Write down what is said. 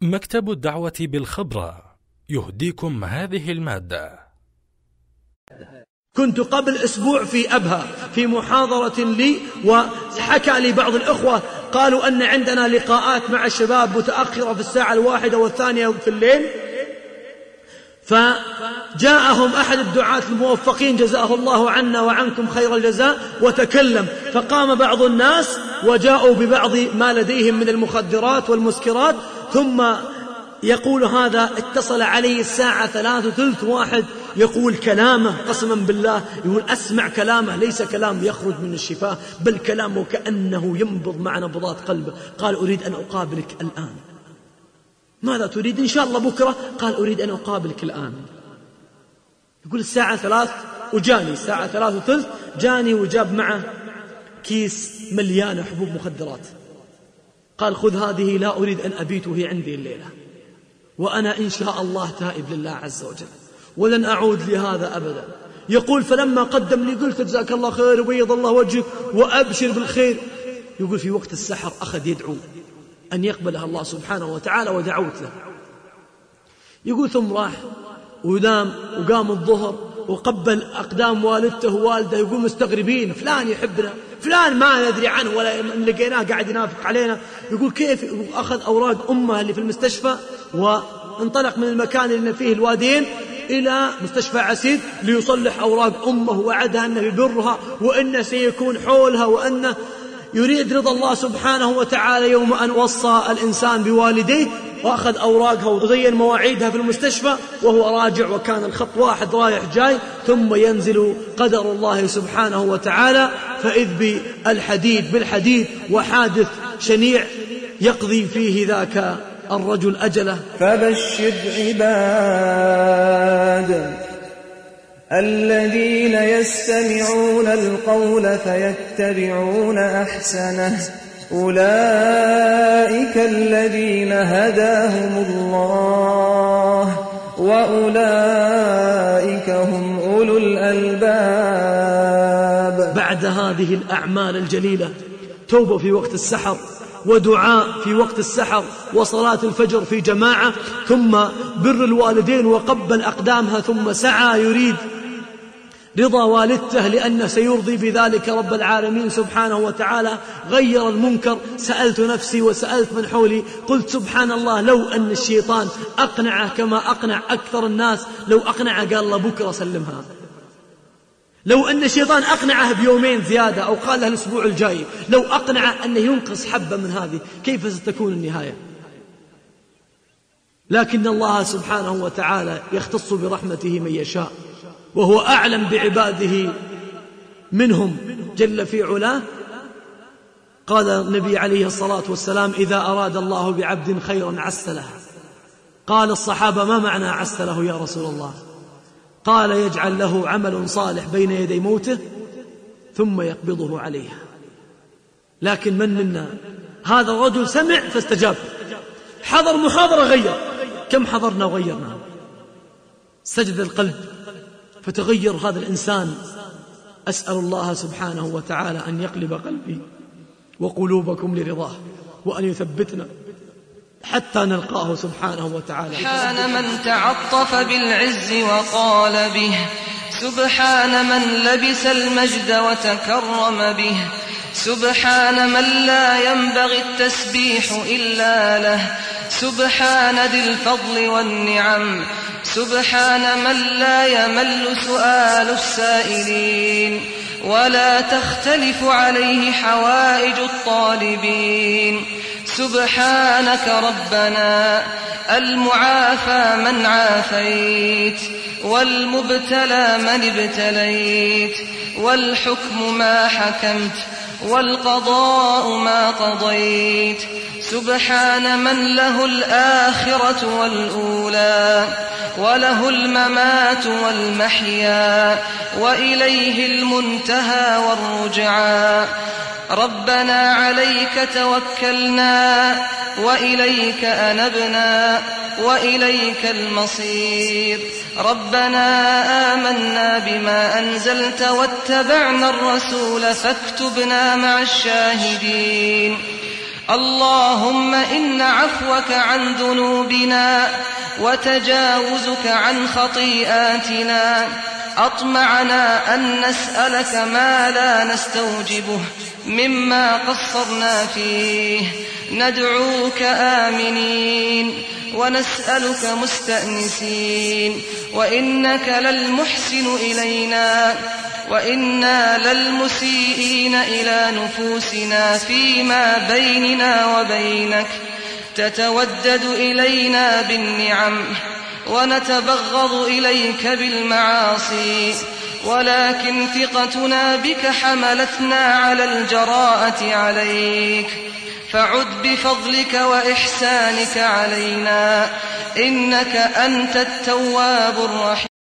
مكتب الدعوة بالخبرة يهديكم هذه المادة. كنت قبل أسبوع في أبها في محاضرة لي، وحكى لي بعض الأخوة قالوا أن عندنا لقاءات مع الشباب متأخرة في الساعة 1 و2 في الليل، فجاءهم أحد الدعاة الموفقين جزاه الله عنا وعنكم خير الجزاء وتكلم، فقام بعض الناس وجاءوا ببعض ما لديهم من المخدرات والمسكرات، ثم يقول هذا اتصل علي الساعة 3:03 واحد يقول كلامه قسما بالله، يقول أسمع كلامه ليس كلام يخرج من الشفاه بل كلامه كأنه ينبض مع نبضات قلبه. قال أريد أن أقابلك الآن. ماذا تريد؟ إن شاء الله بكرة. قال أريد أن أقابلك الآن. يقول الساعة 3 وجاني الساعة 3:03 جاني وجاب معه كيس مليان حبوب مخدرات. قال خذ هذه، لا أريد أن أبيت وهي عندي الليلة، وأنا إن شاء الله تائب لله عز وجل ولن أعود لهذا أبدا. يقول فلما قدم لي قلت جزاك الله خير وبيض الله وجهك وأبشر بالخير. يقول في وقت السحر أخذ يدعو أن يقبلها الله سبحانه وتعالى ودعوت له. يقول ثم راح ونام وقام الظهر وقبل أقدام والدته ووالده. يقول مستغربين فلان يحبنا، فلان ما ندري عنه ولا لقيناه قاعد ينافق علينا. يقول كيف؟ يقول أخذ أوراق أمه اللي في المستشفى وانطلق من المكان اللي فيه الوادين إلى مستشفى عسيد ليصلح أوراق أمه، وعدها أنه يبرها وأنه سيكون حولها وأنه يريد رضا الله سبحانه وتعالى يوم أن وصى الإنسان بوالديه. وأخذ أوراقها وتغير مواعيدها في المستشفى وهو راجع، وكان الخط واحد رايح جاي، ثم ينزل قدر الله سبحانه وتعالى فإذ بالحديد بالحديد وحادث شنيع يقضي فيه ذاك الرجل أجله. فبشر عباد الذين يستمعون القول فيتبعون أحسنه أولئك الذين هداهم الله وأولئك هم أولو الألباب. بعد هذه الأعمال الجليلة توبة في وقت السحر، ودعاء في وقت السحر، وصلاة الفجر في جماعة، ثم بر الوالدين وقبل أقدامها، ثم سعى يريد رضا والدته لأنه سيرضي بذلك رب العالمين سبحانه وتعالى. غير المنكر. سألت نفسي وسألت من حولي قلت سبحان الله لو أن الشيطان أقنعه كما أقنع أكثر الناس، لو أقنعه قال الله بكرة سلمها، لو أن الشيطان أقنعه بيومين زيادة أو قال له الأسبوع الجاي، لو أقنعه أنه ينقص حبة من هذه، كيف ستكون النهاية؟ لكن الله سبحانه وتعالى يختص برحمته من يشاء، وهو أعلم بعباده منهم جل في علاه. قال النبي عليه الصلاة والسلام إذا أراد الله بعبد خيرا عسله. قال الصحابة ما معنى عسله يا رسول الله؟ قال يجعل له عمل صالح بين يدي موته ثم يقبضه عليه. لكن من منا؟ هذا الرجل سمع فاستجاب، حضر محاضرة غير، كم حضرنا وغيرنا، سجد القلب فتغير هذا الإنسان. أسأل الله سبحانه وتعالى أن يقلب قلبي وقلوبكم لرضاه، وأن يثبتنا حتى نلقاه سبحانه وتعالى. سبحان من تعطف بالعز وقال به، سبحان من لبس المجد وتكرم به، سبحان من لا ينبغي التسبيح إلا له، سبحان ذي الفضل والنعم، سبحان من لا يمل سؤال السائلين ولا تختلف عليه حوائج الطالبين. سبحانك ربنا المعافى من عافيت، والمبتلى من ابتليت، والحكم ما حكمت، والقضاء ما قضيت. سبحان من له الآخرة والأولى، وله الممات والمحيا، وإليه المنتهى والرجعى. ربنا عليك توكلنا وإليك أنبنا وإليك المصير. ربنا آمنا بما أنزلت واتبعنا الرسول فاكتبنا مع الشاهدين. اللهم إن عفوك عن ذنوبنا وتجاوزك عن خطيئاتنا أطمعنا أن نسألك ما لا نستوجبه مما قصرنا فيه، ندعوك آمنين ونسألك مستأنسين، وإنك للمحسن إلينا وإنا للمسيئين إلى نفوسنا فيما بيننا وبينك، تتودد إلينا بالنعم ونتبغض إليك بالمعاصي، ولكن ثقتنا بك حملتنا على الجراءة عليك، فعد بفضلك وإحسانك علينا، إنك أنت التواب الرحيم.